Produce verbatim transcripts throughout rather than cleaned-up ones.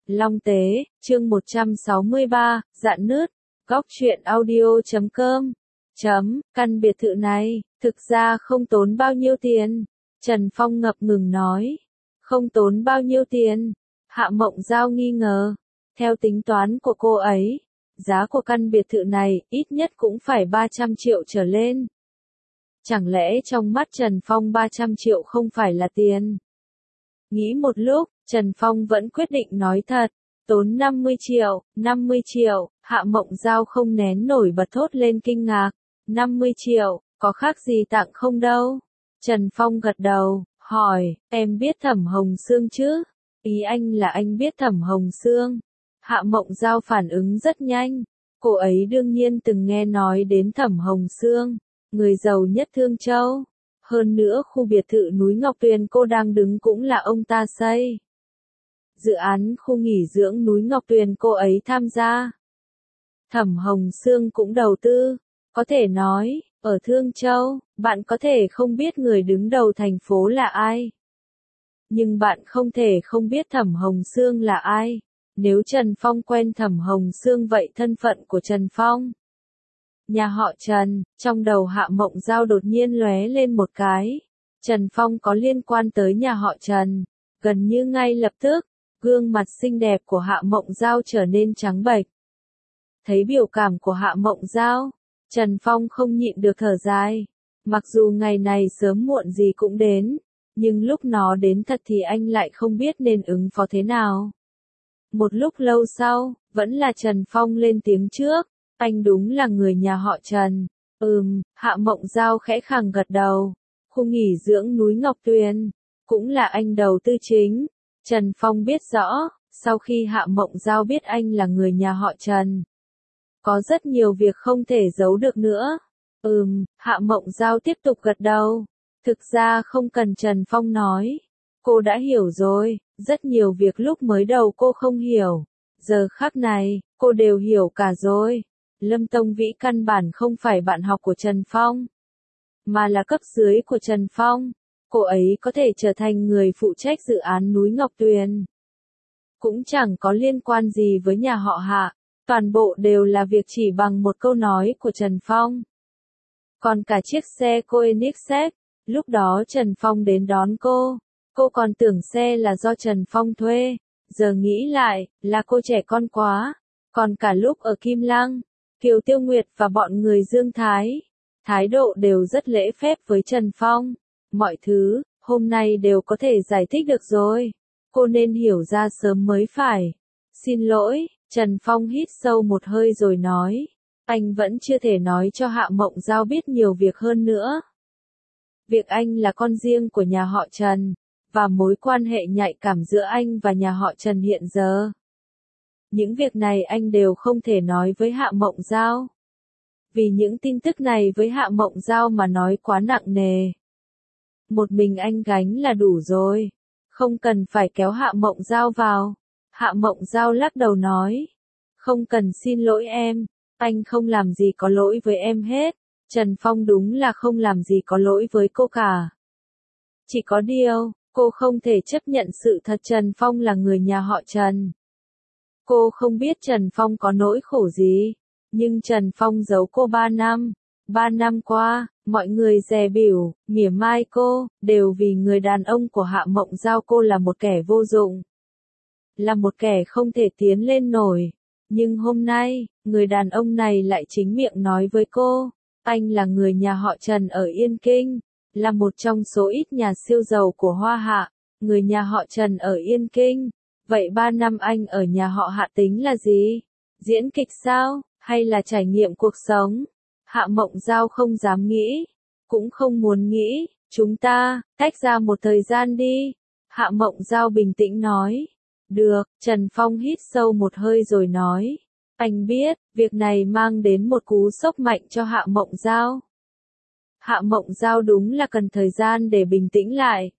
Long Tế, chương một trăm sáu mươi ba, Rạn nứt, góc truyện audio chấm com. Chấm, căn biệt thự này, thực ra không tốn bao nhiêu tiền. Trần Phong ngập ngừng nói. Không tốn bao nhiêu tiền. Hạ Mộng Giao nghi ngờ. Theo tính toán của cô ấy, giá của căn biệt thự này ít nhất cũng phải ba trăm triệu trở lên. Chẳng lẽ trong mắt Trần Phong ba trăm triệu không phải là tiền? Nghĩ một lúc, Trần Phong vẫn quyết định nói thật. Tốn năm mươi triệu, năm mươi triệu, Hạ Mộng Giao không nén nổi bật thốt lên kinh ngạc. năm mươi triệu, có khác gì tặng không đâu? Trần Phong gật đầu, hỏi, em biết Thẩm Hồng Sương chứ? Ý anh là anh biết Thẩm Hồng Sương. Hạ Mộng Giao phản ứng rất nhanh. Cô ấy đương nhiên từng nghe nói đến Thẩm Hồng Sương, người giàu nhất Thương Châu. Hơn nữa khu biệt thự núi Ngọc Tuyền cô đang đứng cũng là ông ta xây. Dự án khu nghỉ dưỡng núi Ngọc Tuyền cô ấy tham gia. Thẩm Hồng Sương cũng đầu tư. Có thể nói, ở Thương Châu, bạn có thể không biết người đứng đầu thành phố là ai. Nhưng bạn không thể không biết Thẩm Hồng Sương là ai. Nếu Trần Phong quen Thẩm Hồng Sương vậy thân phận của Trần Phong. Nhà họ Trần, trong đầu Hạ Mộng Giao đột nhiên lóe lên một cái. Trần Phong có liên quan tới nhà họ Trần. Gần như ngay lập tức, gương mặt xinh đẹp của Hạ Mộng Giao trở nên trắng bệch. Thấy biểu cảm của Hạ Mộng Giao, Trần Phong không nhịn được thở dài. Mặc dù ngày này sớm muộn gì cũng đến, nhưng lúc nó đến thật thì anh lại không biết nên ứng phó thế nào. Một lúc lâu sau, vẫn là Trần Phong lên tiếng trước. Anh đúng là người nhà họ Trần. Ừm, Hạ Mộng Giao khẽ khàng gật đầu. Khu nghỉ dưỡng núi Ngọc Tuyền, cũng là anh đầu tư chính. Trần Phong biết rõ, sau khi Hạ Mộng Giao biết anh là người nhà họ Trần, có rất nhiều việc không thể giấu được nữa. Ừm, Hạ Mộng Giao tiếp tục gật đầu. Thực ra không cần Trần Phong nói. Cô đã hiểu rồi, rất nhiều việc lúc mới đầu cô không hiểu. Giờ khắc này, cô đều hiểu cả rồi. Lâm Tông Vĩ căn bản không phải bạn học của Trần Phong, mà là cấp dưới của Trần Phong. Cô ấy có thể trở thành người phụ trách dự án núi Ngọc Tuyền. Cũng chẳng có liên quan gì với nhà họ Hạ. Toàn bộ đều là việc chỉ bằng một câu nói của Trần Phong. Còn cả chiếc xe Koenigsegg, lúc đó Trần Phong đến đón cô, cô còn tưởng xe là do Trần Phong thuê. Giờ nghĩ lại, là cô trẻ con quá. Còn cả lúc ở Kim Lăng, Kiều Tiêu Nguyệt và bọn người Dương Thái, thái độ đều rất lễ phép với Trần Phong. Mọi thứ, hôm nay đều có thể giải thích được rồi. Cô nên hiểu ra sớm mới phải. Xin lỗi, Trần Phong hít sâu một hơi rồi nói. Anh vẫn chưa thể nói cho Hạ Mộng Giao biết nhiều việc hơn nữa. Việc anh là con riêng của nhà họ Trần, và mối quan hệ nhạy cảm giữa anh và nhà họ Trần hiện giờ. Những việc này anh đều không thể nói với Hạ Mộng Giao. Vì những tin tức này với Hạ Mộng Giao mà nói quá nặng nề. Một mình anh gánh là đủ rồi. Không cần phải kéo Hạ Mộng Giao vào. Hạ Mộng Giao lắc đầu nói. Không cần xin lỗi em. Anh không làm gì có lỗi với em hết. Trần Phong đúng là không làm gì có lỗi với cô cả. Chỉ có điều, cô không thể chấp nhận sự thật Trần Phong là người nhà họ Trần. Cô không biết Trần Phong có nỗi khổ gì. Nhưng Trần Phong giấu cô ba năm. Ba năm qua, mọi người dè bỉu, mỉa mai cô, đều vì người đàn ông của Hạ Mộng Giao cô là một kẻ vô dụng. Là một kẻ không thể tiến lên nổi. Nhưng hôm nay, người đàn ông này lại chính miệng nói với cô. Anh là người nhà họ Trần ở Yên Kinh. Là một trong số ít nhà siêu giàu của Hoa Hạ. Người nhà họ Trần ở Yên Kinh. Vậy ba năm anh ở nhà họ Hạ tính là gì? Diễn kịch sao? Hay là trải nghiệm cuộc sống? Hạ Mộng Giao không dám nghĩ. Cũng không muốn nghĩ. Chúng ta, tách ra một thời gian đi. Hạ Mộng Giao bình tĩnh nói. Được, Trần Phong hít sâu một hơi rồi nói. Anh biết, việc này mang đến một cú sốc mạnh cho Hạ Mộng Giao. Hạ Mộng Giao đúng là cần thời gian để bình tĩnh lại.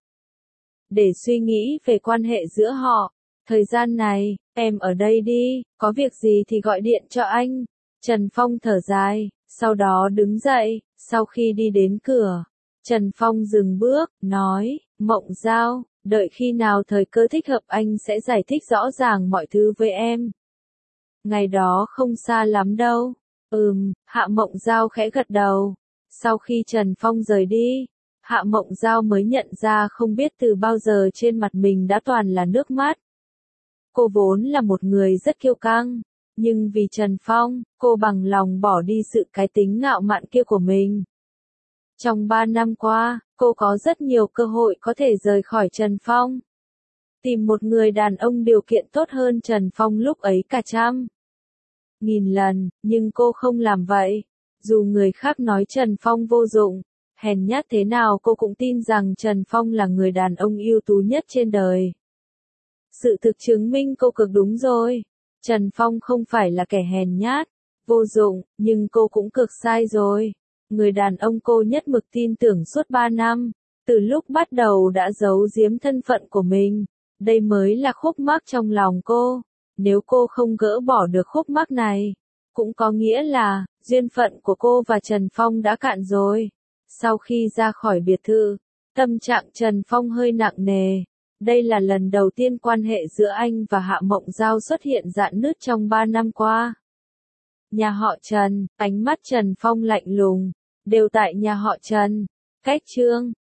Để suy nghĩ về quan hệ giữa họ. Thời gian này, em ở đây đi, có việc gì thì gọi điện cho anh. Trần Phong thở dài, sau đó đứng dậy, sau khi đi đến cửa. Trần Phong dừng bước, nói, Mộng Giao, Đợi khi nào thời cơ thích hợp anh sẽ giải thích rõ ràng mọi thứ với em. Ngày đó không xa lắm đâu. Ừm, Hạ Mộng Giao khẽ gật đầu. Sau khi Trần Phong rời đi, Hạ Mộng Giao mới nhận ra không biết từ bao giờ trên mặt mình đã toàn là nước mắt. Cô vốn là một người rất kiêu căng, nhưng vì Trần Phong, cô bằng lòng bỏ đi sự cái tính ngạo mạn kia của mình. Trong ba năm qua, cô có rất nhiều cơ hội có thể rời khỏi Trần Phong. Tìm một người đàn ông điều kiện tốt hơn Trần Phong lúc ấy cả trăm nghìn lần, nhưng cô không làm vậy. Dù người khác nói Trần Phong vô dụng, hèn nhát thế nào cô cũng tin rằng Trần Phong là người đàn ông ưu tú nhất trên đời. Sự thực chứng minh cô cực đúng rồi. Trần Phong không phải là kẻ hèn nhát, vô dụng, nhưng cô cũng cực sai rồi. Người đàn ông cô nhất mực tin tưởng suốt ba năm, từ lúc bắt đầu đã giấu giếm thân phận của mình. Đây mới là khúc mắc trong lòng cô. Nếu cô không gỡ bỏ được khúc mắc này, cũng có nghĩa là, duyên phận của cô và Trần Phong đã cạn rồi. Sau khi ra khỏi biệt thự, tâm trạng Trần Phong hơi nặng nề. Đây là lần đầu tiên quan hệ giữa anh và Hạ Mộng Giao xuất hiện rạn nứt trong ba năm qua. Nhà họ Trần, ánh mắt Trần Phong lạnh lùng, đều tại nhà họ Trần. Cách chương